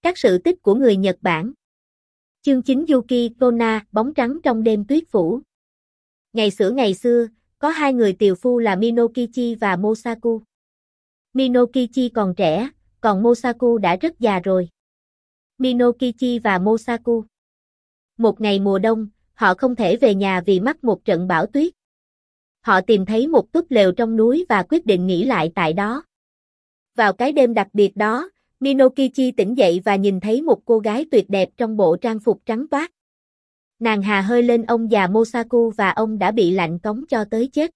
Các sự tích của người Nhật Bản. Chương 9 Yuki Onna, bóng trắng trong đêm tuyết phủ. Ngày xưa, có hai người tiều phu là Minokichi và Mosaku. Minokichi còn trẻ, còn Mosaku đã rất già rồi. Minokichi và Mosaku. Một ngày mùa đông, họ không thể về nhà vì mắc một trận bão tuyết. Họ tìm thấy một túp lều trong núi và quyết định nghỉ lại tại đó. Vào cái đêm đặc biệt đó, Minokichi tỉnh dậy và nhìn thấy một cô gái tuyệt đẹp trong bộ trang phục trắng toát. Nàng hà hơi lên ông già Mosaku và ông đã bị lạnh cóng cho tới chết.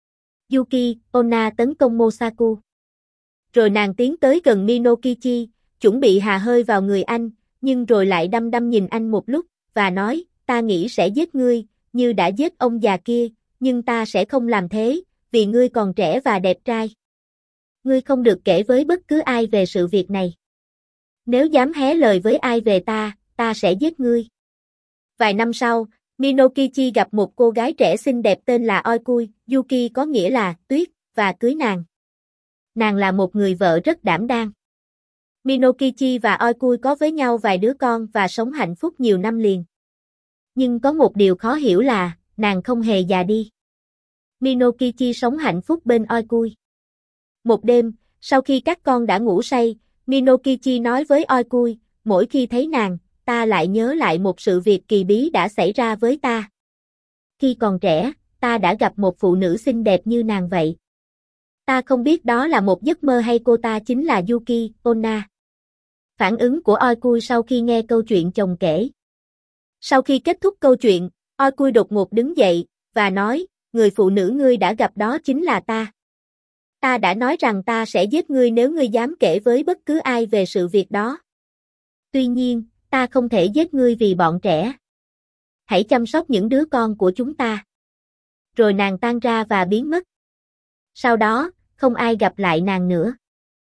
Yuki Onna tấn công Mosaku. Rồi nàng tiến tới gần Minokichi, chuẩn bị hà hơi vào người anh, nhưng rồi lại đăm đăm nhìn anh một lúc, và nói, ta nghĩ sẽ giết ngươi, như đã giết ông già kia, nhưng ta sẽ không làm thế, vì ngươi còn trẻ và đẹp trai. Ngươi không được kể với bất cứ ai về sự việc này. Nếu dám hé lời với ai về ta sẽ giết ngươi. Vài năm sau, Minokichi gặp một cô gái trẻ xinh đẹp tên là Oikui, Yuki có nghĩa là tuyết, và cưới nàng. Nàng là một người vợ rất đảm đang. Minokichi và Oikui có với nhau vài đứa con và sống hạnh phúc nhiều năm liền. Nhưng có một điều khó hiểu là, nàng không hề già đi. Minokichi sống hạnh phúc bên Oikui. Một đêm, sau khi các con đã ngủ say, Minokichi nói với Oikui, mỗi khi thấy nàng, ta lại nhớ lại một sự việc kỳ bí đã xảy ra với ta. Khi còn trẻ, ta đã gặp một phụ nữ xinh đẹp như nàng vậy. Ta không biết đó là một giấc mơ hay cô ta chính là Yuki Onna. Phản ứng của Oikui sau khi nghe câu chuyện chồng kể. Sau khi kết thúc câu chuyện, Oikui đột ngột đứng dậy, và nói, người phụ nữ ngươi đã gặp đó chính là ta. Ta đã nói rằng ta sẽ giết ngươi nếu ngươi dám kể với bất cứ ai về sự việc đó. Tuy nhiên, ta không thể giết ngươi vì bọn trẻ. Hãy chăm sóc những đứa con của chúng ta. Rồi nàng tan ra và biến mất. Sau đó, không ai gặp lại nàng nữa.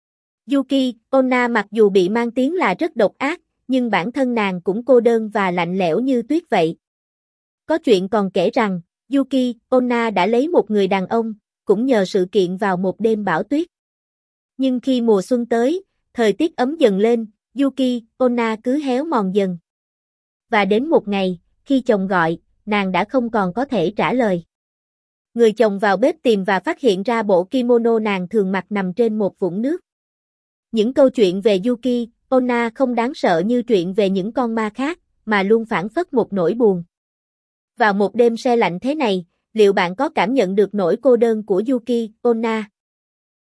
Yuki Onna mặc dù bị mang tiếng là rất độc ác, nhưng bản thân nàng cũng cô đơn và lạnh lẽo như tuyết vậy. Có chuyện còn kể rằng, Yuki Onna đã lấy một người đàn ông, cũng nhờ sự kiện vào một đêm bão tuyết. Nhưng khi mùa xuân tới, thời tiết ấm dần lên, Yuki Onna cứ héo mòn dần. Và đến một ngày, khi chồng gọi, nàng đã không còn có thể trả lời. Người chồng vào bếp tìm và phát hiện ra bộ kimono nàng thường mặc nằm trên một vũng nước. Những câu chuyện về Yuki Onna không đáng sợ như chuyện về những con ma khác, mà luôn phảng phất một nỗi buồn. Vào một đêm se lạnh thế này, liệu bạn có cảm nhận được nỗi cô đơn của Yuki Onna?